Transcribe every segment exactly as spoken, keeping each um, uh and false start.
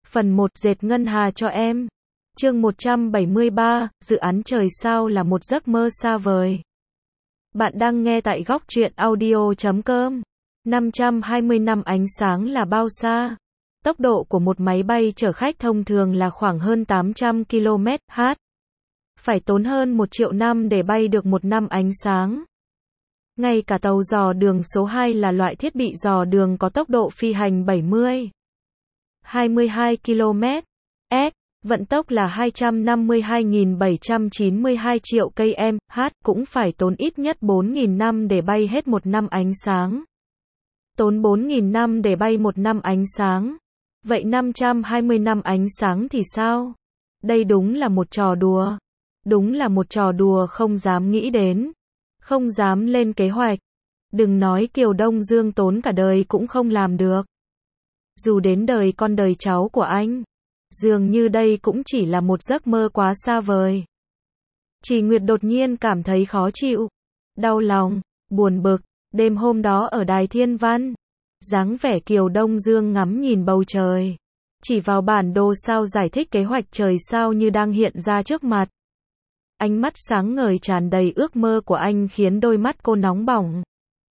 Phần một Dệt ngân hà cho em. Chương một trăm bảy mươi ba, dự án trời sao là một giấc mơ xa vời. Bạn đang nghe tại góc truyện audio chấm com. năm trăm hai mươi năm ánh sáng là bao xa? Tốc độ của một máy bay chở khách thông thường là khoảng hơn tám trăm ki lô mét trên giờ. Phải tốn hơn một triệu năm để bay được một năm ánh sáng. Ngay cả tàu dò đường số hai là loại thiết bị dò đường có tốc độ phi hành bảy mươi, hai mươi hai ki lô mét trên giờ, vận tốc là hai trăm năm mươi hai nghìn bảy trăm chín mươi hai triệu ki lô mét trên giờ, cũng phải tốn ít nhất bốn nghìn năm để bay hết một năm ánh sáng. Tốn bốn nghìn năm để bay một năm ánh sáng. Vậy năm trăm hai mươi năm ánh sáng thì sao? Đây đúng là một trò đùa. Đúng là một trò đùa không dám nghĩ đến. Không dám lên kế hoạch. Đừng nói Kiều Đông Dương tốn cả đời cũng không làm được. Dù đến đời con đời cháu của anh, dường như đây cũng chỉ là một giấc mơ quá xa vời. Chỉ Nguyệt đột nhiên cảm thấy khó chịu, đau lòng, buồn bực. Đêm hôm đó ở Đài Thiên Văn, dáng vẻ Kiều Đông Dương ngắm nhìn bầu trời, chỉ vào bản đồ sao giải thích kế hoạch trời sao như đang hiện ra trước mặt. Ánh mắt sáng ngời tràn đầy ước mơ của anh khiến đôi mắt cô nóng bỏng.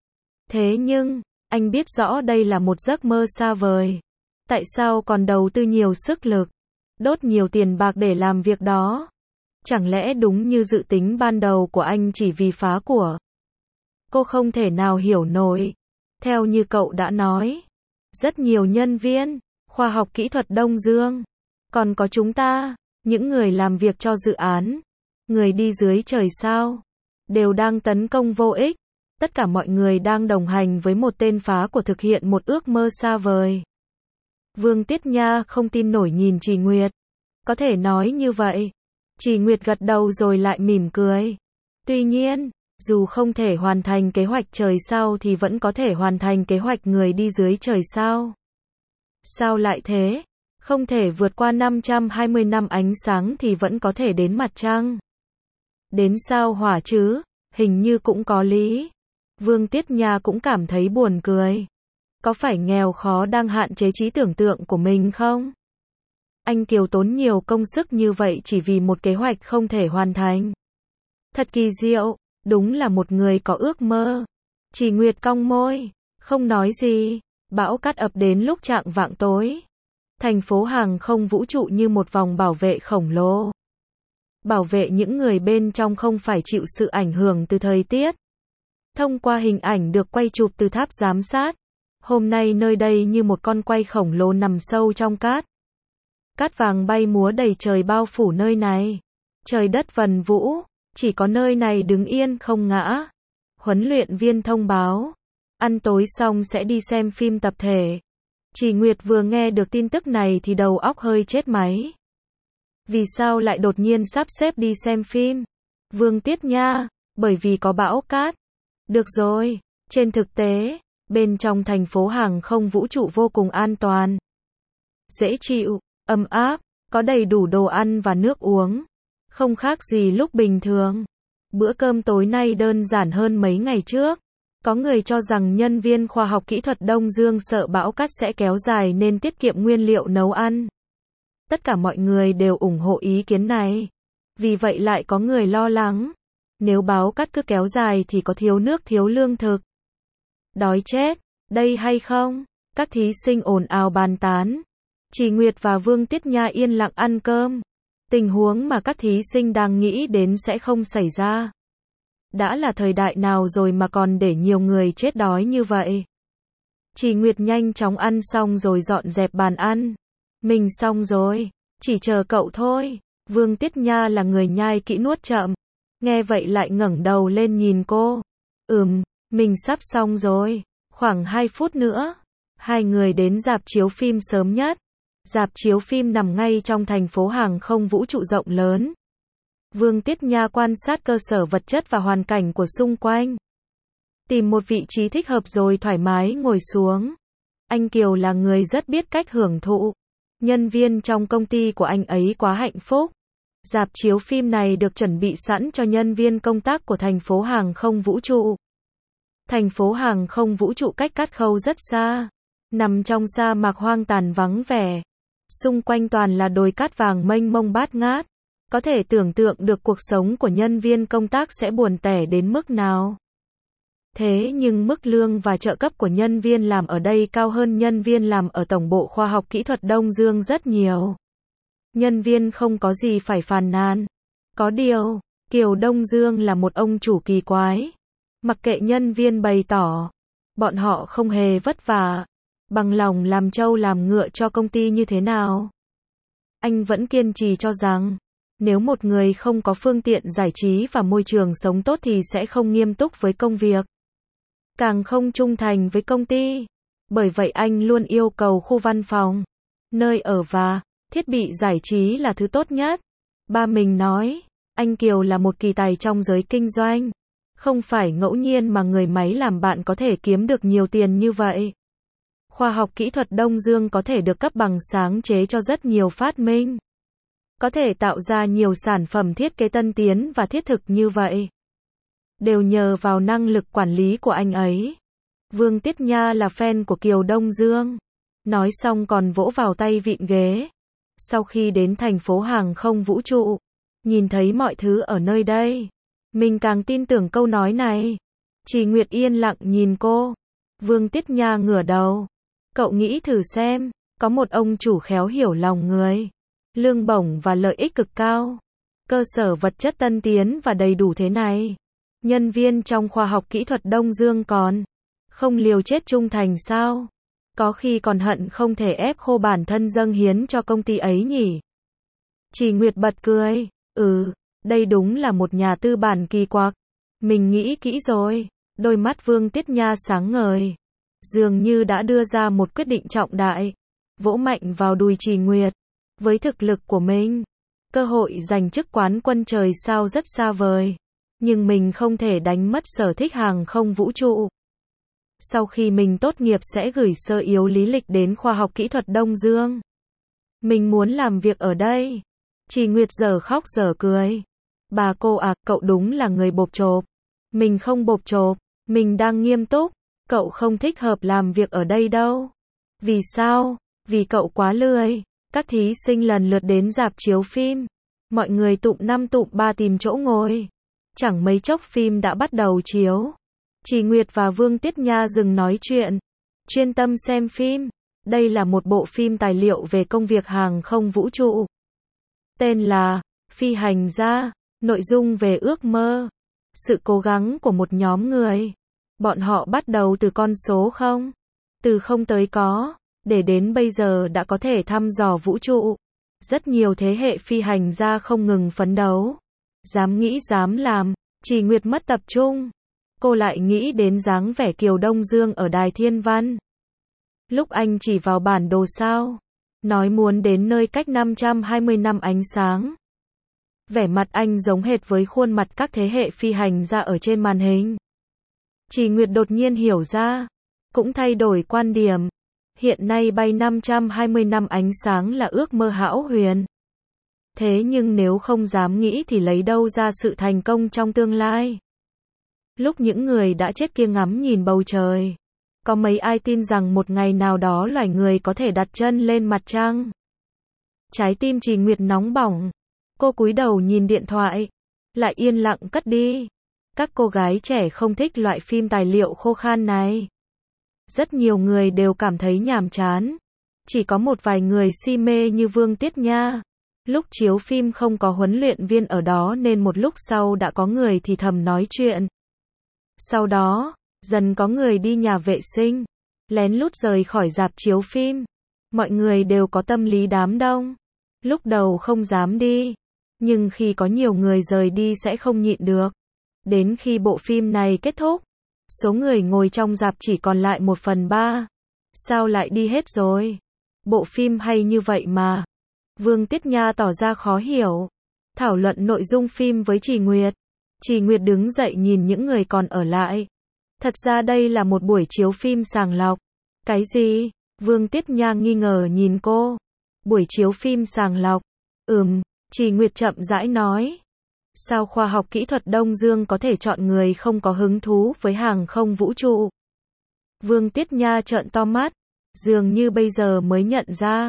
Thế nhưng, anh biết rõ đây là một giấc mơ xa vời. Tại sao còn đầu tư nhiều sức lực, đốt nhiều tiền bạc để làm việc đó? Chẳng lẽ đúng như dự tính ban đầu của anh chỉ vì phá của? Cô không thể nào hiểu nổi. Theo như cậu đã nói, rất nhiều nhân viên, khoa học kỹ thuật Đông Dương, còn có chúng ta, những người làm việc cho dự án, người đi dưới trời sao, đều đang tấn công vô ích. Tất cả mọi người đang đồng hành với một tên phá của thực hiện một ước mơ xa vời. Vương Tiết Nha không tin nổi nhìn Trì Nguyệt. Có thể nói như vậy. Trì Nguyệt gật đầu rồi lại mỉm cười. Tuy nhiên, dù không thể hoàn thành kế hoạch trời sao thì vẫn có thể hoàn thành kế hoạch người đi dưới trời sao. Sao lại thế? Không thể vượt qua năm trăm hai mươi năm ánh sáng thì vẫn có thể đến mặt trăng. Đến sao Hỏa chứ? Hình như cũng có lý. Vương Tiết Nha cũng cảm thấy buồn cười. Có phải nghèo khó đang hạn chế trí tưởng tượng của mình không? Anh Kiều tốn nhiều công sức như vậy chỉ vì một kế hoạch không thể hoàn thành. Thật kỳ diệu, đúng là một người có ước mơ. Trì Nguyệt cong môi, không nói gì. Bão cát ập đến lúc chạng vạng tối. Thành phố hàng không vũ trụ như một vòng bảo vệ khổng lồ. Bảo vệ những người bên trong không phải chịu sự ảnh hưởng từ thời tiết. Thông qua hình ảnh được quay chụp từ tháp giám sát, hôm nay nơi đây như một con quay khổng lồ nằm sâu trong cát. Cát vàng bay múa đầy trời bao phủ nơi này. Trời đất vần vũ, chỉ có nơi này đứng yên không ngã. Huấn luyện viên thông báo, ăn tối xong sẽ đi xem phim tập thể. Trì Nguyệt vừa nghe được tin tức này thì đầu óc hơi chết máy. Vì sao lại đột nhiên sắp xếp đi xem phim? Vương Tiết Nha, bởi vì có bão cát. Được rồi, trên thực tế, bên trong thành phố hàng không vũ trụ vô cùng an toàn. Dễ chịu, ấm áp, có đầy đủ đồ ăn và nước uống. Không khác gì lúc bình thường. Bữa cơm tối nay đơn giản hơn mấy ngày trước. Có người cho rằng nhân viên khoa học kỹ thuật Đông Dương sợ bão cát sẽ kéo dài nên tiết kiệm nguyên liệu nấu ăn. Tất cả mọi người đều ủng hộ ý kiến này. Vì vậy lại có người lo lắng. Nếu bão cát cứ kéo dài thì có thiếu nước thiếu lương thực. Đói chết, đây hay không? Các thí sinh ồn ào bàn tán. Trì Nguyệt và Vương Tiết Nha yên lặng ăn cơm. Tình huống mà các thí sinh đang nghĩ đến sẽ không xảy ra. Đã là thời đại nào rồi mà còn để nhiều người chết đói như vậy? Trì Nguyệt nhanh chóng ăn xong rồi dọn dẹp bàn ăn. Mình xong rồi, chỉ chờ cậu thôi. Vương Tiết Nha là người nhai kỹ nuốt chậm. Nghe vậy lại ngẩng đầu lên nhìn cô. Ừm, mình sắp xong rồi. Khoảng hai phút nữa. Hai người đến rạp chiếu phim sớm nhất. Rạp chiếu phim nằm ngay trong thành phố hàng không vũ trụ rộng lớn. Vương Tiết Nha quan sát cơ sở vật chất và hoàn cảnh của xung quanh. Tìm một vị trí thích hợp rồi thoải mái ngồi xuống. Anh Kiều là người rất biết cách hưởng thụ. Nhân viên trong công ty của anh ấy quá hạnh phúc. Rạp chiếu phim này được chuẩn bị sẵn cho nhân viên công tác của thành phố hàng không vũ trụ. Thành phố hàng không vũ trụ cách Cát Khâu rất xa. Nằm trong sa mạc hoang tàn vắng vẻ. Xung quanh toàn là đồi cát vàng mênh mông bát ngát. Có thể tưởng tượng được cuộc sống của nhân viên công tác sẽ buồn tẻ đến mức nào. Thế nhưng mức lương và trợ cấp của nhân viên làm ở đây cao hơn nhân viên làm ở Tổng bộ Khoa học Kỹ thuật Đông Dương rất nhiều. Nhân viên không có gì phải phàn nàn. Có điều, Kiều Đông Dương là một ông chủ kỳ quái. Mặc kệ nhân viên bày tỏ, bọn họ không hề vất vả, bằng lòng làm trâu làm ngựa cho công ty như thế nào. Anh vẫn kiên trì cho rằng, nếu một người không có phương tiện giải trí và môi trường sống tốt thì sẽ không nghiêm túc với công việc, càng không trung thành với công ty. Bởi vậy anh luôn yêu cầu khu văn phòng, nơi ở và thiết bị giải trí là thứ tốt nhất. Ba mình nói, anh Kiều là một kỳ tài trong giới kinh doanh. Không phải ngẫu nhiên mà người máy làm bạn có thể kiếm được nhiều tiền như vậy. Khoa học kỹ thuật Đông Dương có thể được cấp bằng sáng chế cho rất nhiều phát minh. Có thể tạo ra nhiều sản phẩm thiết kế tân tiến và thiết thực như vậy. Đều nhờ vào năng lực quản lý của anh ấy. Vương Tiết Nha là fan của Kiều Đông Dương. Nói xong còn vỗ vào tay vịn ghế. Sau khi đến thành phố hàng không vũ trụ, nhìn thấy mọi thứ ở nơi đây, mình càng tin tưởng câu nói này. Trì Nguyệt yên lặng nhìn cô. Vương Tiết Nha ngửa đầu. Cậu nghĩ thử xem, có một ông chủ khéo hiểu lòng người, lương bổng và lợi ích cực cao, cơ sở vật chất tân tiến và đầy đủ thế này. Nhân viên trong khoa học kỹ thuật Đông Dương còn không liều chết trung thành sao? Có khi còn hận không thể ép khô bản thân dâng hiến cho công ty ấy nhỉ? Trì Nguyệt bật cười. Ừ, đây đúng là một nhà tư bản kỳ quặc. Mình nghĩ kỹ rồi. Đôi mắt Vương Tiết Nha sáng ngời, dường như đã đưa ra một quyết định trọng đại. Vỗ mạnh vào đùi Trì Nguyệt. Với thực lực của mình, cơ hội giành chức quán quân trời sao rất xa vời. Nhưng mình không thể đánh mất sở thích hàng không vũ trụ. Sau khi mình tốt nghiệp sẽ gửi sơ yếu lý lịch đến khoa học kỹ thuật Đông Dương. Mình muốn làm việc ở đây. Trì Nguyệt giờ khóc giờ cười. Bà cô à, cậu đúng là người bộp chộp. Mình không bộp chộp, mình đang nghiêm túc. Cậu không thích hợp làm việc ở đây đâu. Vì sao? Vì cậu quá lười. Các thí sinh lần lượt đến rạp chiếu phim. Mọi người tụm năm tụm ba tìm chỗ ngồi. Chẳng mấy chốc phim đã bắt đầu chiếu. Trì Nguyệt và Vương Tiết Nha dừng nói chuyện, chuyên tâm xem phim. Đây là một bộ phim tài liệu về công việc hàng không vũ trụ. Tên là Phi hành gia, nội dung về ước mơ, sự cố gắng của một nhóm người. Bọn họ bắt đầu từ con số không, từ không tới có, để đến bây giờ đã có thể thăm dò vũ trụ. Rất nhiều thế hệ phi hành gia không ngừng phấn đấu, dám nghĩ dám làm. Trì Nguyệt mất tập trung. Cô lại nghĩ đến dáng vẻ Kiều Đông Dương ở Đài Thiên Văn. Lúc anh chỉ vào bản đồ sao, nói muốn đến nơi cách năm trăm hai mươi năm ánh sáng. Vẻ mặt anh giống hệt với khuôn mặt các thế hệ phi hành gia ở trên màn hình. Trì Nguyệt đột nhiên hiểu ra, cũng thay đổi quan điểm. Hiện nay bay năm trăm hai mươi năm ánh sáng là ước mơ hão huyền. Thế nhưng nếu không dám nghĩ thì lấy đâu ra sự thành công trong tương lai? Lúc những người đã chết kia ngắm nhìn bầu trời, có mấy ai tin rằng một ngày nào đó loài người có thể đặt chân lên mặt trăng? Trái tim Trì Nguyệt nóng bỏng. Cô cúi đầu nhìn điện thoại, lại yên lặng cất đi. Các cô gái trẻ không thích loại phim tài liệu khô khan này. Rất nhiều người đều cảm thấy nhàm chán. Chỉ có một vài người si mê như Vương Tiết Nha. Lúc chiếu phim không có huấn luyện viên ở đó nên một lúc sau đã có người thì thầm nói chuyện. Sau đó, dần có người đi nhà vệ sinh, lén lút rời khỏi rạp chiếu phim. Mọi người đều có tâm lý đám đông. Lúc đầu không dám đi, nhưng khi có nhiều người rời đi sẽ không nhịn được. Đến khi bộ phim này kết thúc, số người ngồi trong rạp chỉ còn lại một phần ba. Sao lại đi hết rồi? Bộ phim hay như vậy mà. Vương Tiết Nha tỏ ra khó hiểu. Thảo luận nội dung phim với Trì Nguyệt. Trì Nguyệt đứng dậy nhìn những người còn ở lại. Thật ra đây là một buổi chiếu phim sàng lọc. Cái gì? Vương Tiết Nha nghi ngờ nhìn cô. Buổi chiếu phim sàng lọc. Ừm, Trì Nguyệt chậm rãi nói. Sao khoa học kỹ thuật Đông Dương có thể chọn người không có hứng thú với hàng không vũ trụ? Vương Tiết Nha trợn to mắt, dường như bây giờ mới nhận ra.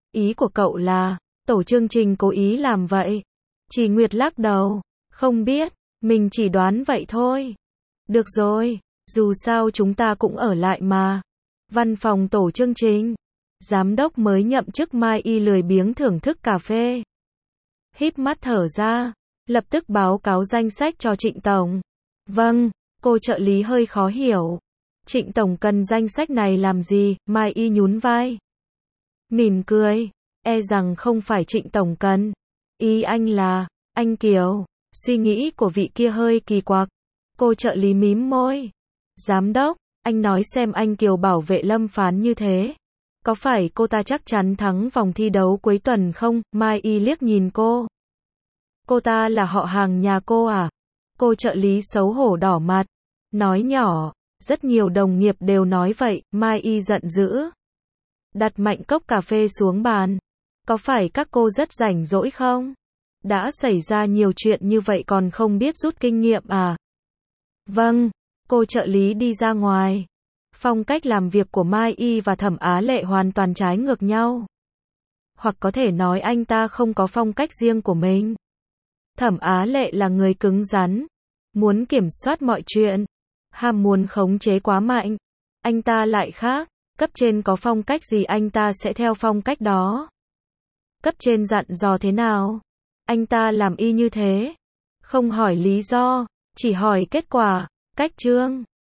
Ý của cậu là, tổ chương trình cố ý làm vậy. Chỉ Nguyệt lắc đầu. Không biết, mình chỉ đoán vậy thôi. Được rồi, dù sao chúng ta cũng ở lại mà. Văn phòng tổ chương trình. Giám đốc mới nhậm chức Mai Y lười biếng thưởng thức cà phê. Híp mắt thở ra, lập tức báo cáo danh sách cho Trịnh Tổng. Vâng, cô trợ lý hơi khó hiểu. Trịnh Tổng cần danh sách này làm gì? Mai Y nhún vai. Mỉm cười, e rằng không phải Trịnh Tổng cần. Ý anh là, anh Kiều. Suy nghĩ của vị kia hơi kỳ quặc. Cô trợ lý mím môi. Giám đốc, anh nói xem anh Kiều bảo vệ Lâm Phán như thế. Có phải cô ta chắc chắn thắng vòng thi đấu cuối tuần không? Mai Y liếc nhìn cô. Cô ta là họ hàng nhà cô à? Cô trợ lý xấu hổ đỏ mặt. Nói nhỏ, rất nhiều đồng nghiệp đều nói vậy. Mai Y giận dữ. Đặt mạnh cốc cà phê xuống bàn. Có phải các cô rất rảnh rỗi không? Đã xảy ra nhiều chuyện như vậy còn không biết rút kinh nghiệm à? Vâng, cô trợ lý đi ra ngoài. Phong cách làm việc của Mai Y và Thẩm Á Lệ hoàn toàn trái ngược nhau. Hoặc có thể nói anh ta không có phong cách riêng của mình. Thẩm Á Lệ là người cứng rắn, muốn kiểm soát mọi chuyện, ham muốn khống chế quá mạnh. Anh ta lại khác, cấp trên có phong cách gì anh ta sẽ theo phong cách đó. Cấp trên dặn dò thế nào, anh ta làm y như thế. Không hỏi lý do, chỉ hỏi kết quả. Cách chương